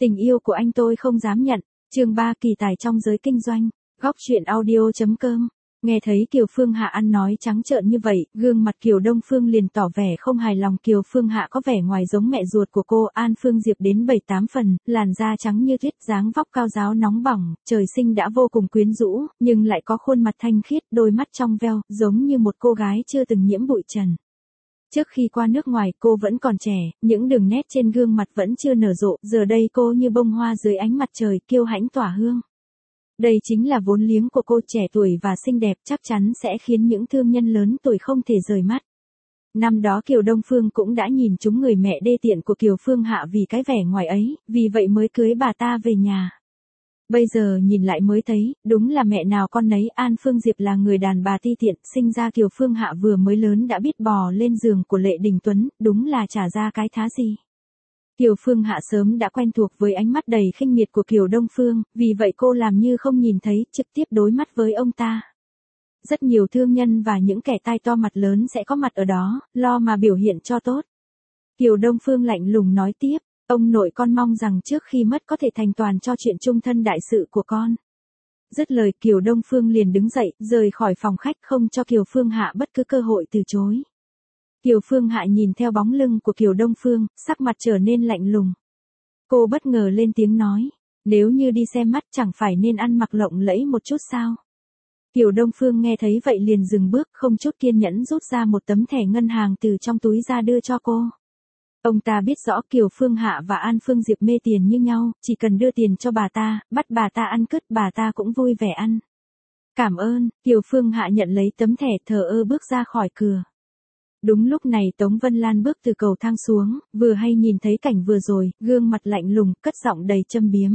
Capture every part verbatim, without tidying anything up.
Tình yêu của anh tôi không dám nhận. Chương ba kỳ tài trong giới kinh doanh. Góc truyện audio.com. Nghe thấy Kiều Phương Hạ ăn nói trắng trợn như vậy, gương mặt Kiều Đông Phương liền tỏ vẻ không hài lòng. Kiều Phương Hạ có vẻ ngoài giống mẹ ruột của cô An Phương Diệp đến bảy tám phần, làn da trắng như tuyết, dáng vóc cao ráo nóng bỏng, trời sinh đã vô cùng quyến rũ, nhưng lại có khuôn mặt thanh khiết, đôi mắt trong veo, giống như một cô gái chưa từng nhiễm bụi trần. Trước khi qua nước ngoài cô vẫn còn trẻ, những đường nét trên gương mặt vẫn chưa nở rộ, giờ đây cô như bông hoa dưới ánh mặt trời, kiêu hãnh tỏa hương. Đây chính là vốn liếng của cô, trẻ tuổi và xinh đẹp, chắc chắn sẽ khiến những thương nhân lớn tuổi không thể rời mắt. Năm đó Kiều Đông Phương cũng đã nhìn trúng người mẹ đê tiện của Kiều Phương Hạ vì cái vẻ ngoài ấy, vì vậy mới cưới bà ta về nhà. Bây giờ nhìn lại mới thấy, đúng là mẹ nào con nấy. An Phương Diệp là người đàn bà ti tiện, sinh ra Kiều Phương Hạ vừa mới lớn đã biết bò lên giường của Lệ Đình Tuấn, đúng là trả ra cái thá gì. Kiều Phương Hạ sớm đã quen thuộc với ánh mắt đầy khinh miệt của Kiều Đông Phương, vì vậy cô làm như không nhìn thấy, trực tiếp đối mắt với ông ta. Rất nhiều thương nhân và những kẻ tai to mặt lớn sẽ có mặt ở đó, lo mà biểu hiện cho tốt. Kiều Đông Phương lạnh lùng nói tiếp, ông nội con mong rằng trước khi mất có thể thành toàn cho chuyện chung thân đại sự của con. Dứt lời Kiều Đông Phương liền đứng dậy, rời khỏi phòng khách không cho Kiều Phương Hạ bất cứ cơ hội từ chối. Kiều Phương Hạ nhìn theo bóng lưng của Kiều Đông Phương, sắc mặt trở nên lạnh lùng. Cô bất ngờ lên tiếng nói, nếu như đi xem mắt chẳng phải nên ăn mặc lộng lẫy một chút sao? Kiều Đông Phương nghe thấy vậy liền dừng bước, không chút kiên nhẫn rút ra một tấm thẻ ngân hàng từ trong túi ra đưa cho cô. Ông ta biết rõ Kiều Phương Hạ và An Phương Diệp mê tiền như nhau, chỉ cần đưa tiền cho bà ta, bắt bà ta ăn cứt bà ta cũng vui vẻ ăn. Cảm ơn. Kiều Phương Hạ nhận lấy tấm thẻ, thờ ơ bước ra khỏi cửa. Đúng lúc này Tống Vân Lan bước từ cầu thang xuống, vừa hay nhìn thấy cảnh vừa rồi, gương mặt lạnh lùng, cất giọng đầy châm biếm.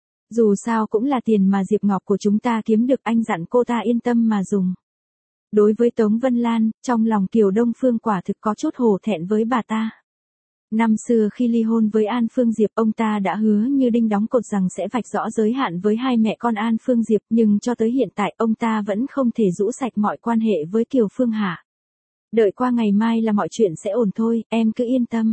Dù sao cũng là tiền mà Diệp Ngọc của chúng ta kiếm được, anh dặn cô ta yên tâm mà dùng. Đối với Tống Vân Lan, trong lòng Kiều Đông Phương quả thực có chút hổ thẹn với bà ta. Năm xưa khi ly hôn với An Phương Diệp, ông ta đã hứa như đinh đóng cột rằng sẽ vạch rõ giới hạn với hai mẹ con An Phương Diệp, nhưng cho tới hiện tại ông ta vẫn không thể rũ sạch mọi quan hệ với Kiều Phương Hạ. Đợi qua ngày mai là mọi chuyện sẽ ổn thôi, em cứ yên tâm.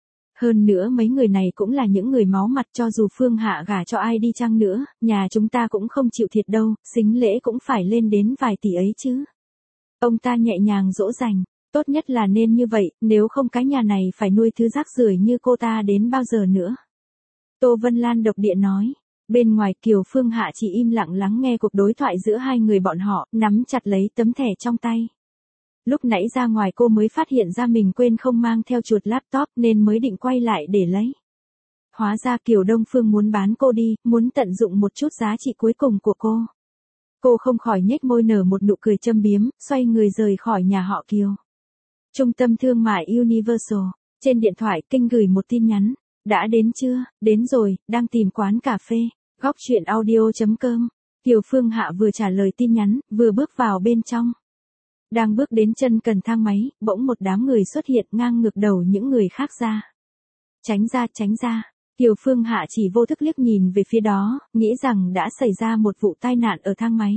Hơn nữa mấy người này cũng là những người máu mặt, cho dù Phương Hạ gả cho ai đi chăng nữa, nhà chúng ta cũng không chịu thiệt đâu, sính lễ cũng phải lên đến vài tỷ ấy chứ. Ông ta nhẹ nhàng dỗ dành, tốt nhất là nên như vậy, nếu không cái nhà này phải nuôi thứ rác rưởi như cô ta đến bao giờ nữa. Tô Vân Lan độc địa nói. Bên ngoài Kiều Phương Hạ chỉ im lặng lắng nghe cuộc đối thoại giữa hai người bọn họ, nắm chặt lấy tấm thẻ trong tay. Lúc nãy ra ngoài cô mới phát hiện ra mình quên không mang theo chuột laptop nên mới định quay lại để lấy. Hóa ra Kiều Đông Phương muốn bán cô đi, muốn tận dụng một chút giá trị cuối cùng của cô. Cô không khỏi nhếch môi nở một nụ cười châm biếm, xoay người rời khỏi nhà họ Kiều. Trung tâm thương mại Universal. Trên điện thoại Kinh gửi một tin nhắn. Đã đến chưa? Đến rồi, đang tìm quán cà phê. Góc truyện audio.com. Kiều Phương Hạ vừa trả lời tin nhắn, vừa bước vào bên trong. Đang bước đến chân cần thang máy, bỗng một đám người xuất hiện ngang ngược đầu những người khác ra. Tránh ra, tránh ra. Kiều Phương Hạ chỉ vô thức liếc nhìn về phía đó, nghĩ rằng đã xảy ra một vụ tai nạn ở thang máy.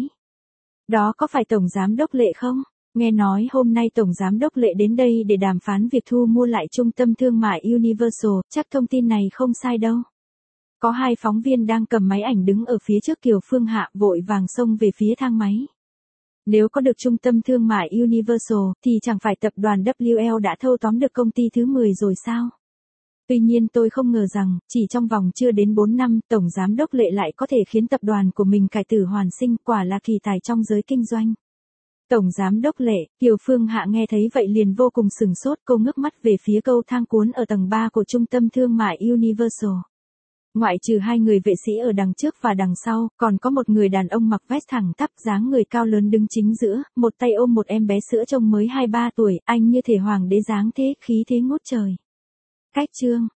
Đó có phải Tổng Giám đốc Lệ không? Nghe nói hôm nay Tổng Giám đốc Lệ đến đây để đàm phán việc thu mua lại trung tâm thương mại Universal, chắc thông tin này không sai đâu. Có hai phóng viên đang cầm máy ảnh đứng ở phía trước Kiều Phương Hạ, vội vàng xông về phía thang máy. Nếu có được trung tâm thương mại Universal, thì chẳng phải tập đoàn W L đã thâu tóm được công ty thứ mười rồi sao? Tuy nhiên tôi không ngờ rằng, chỉ trong vòng chưa đến bốn năm, Tổng Giám đốc Lệ lại có thể khiến tập đoàn của mình cải tử hoàn sinh, quả là kỳ tài trong giới kinh doanh. Tổng Giám đốc Lệ, Kiều Phương Hạ nghe thấy vậy liền vô cùng sửng sốt, cô ngước mắt về phía cầu thang cuốn ở tầng ba của trung tâm thương mại Universal. Ngoại trừ hai người vệ sĩ ở đằng trước và đằng sau, còn có một người đàn ông mặc vest thẳng tắp, dáng người cao lớn đứng chính giữa, một tay ôm một em bé sữa trông mới hai ba tuổi, anh như thể hoàng đế dáng thế, khí thế ngút trời. Cách chương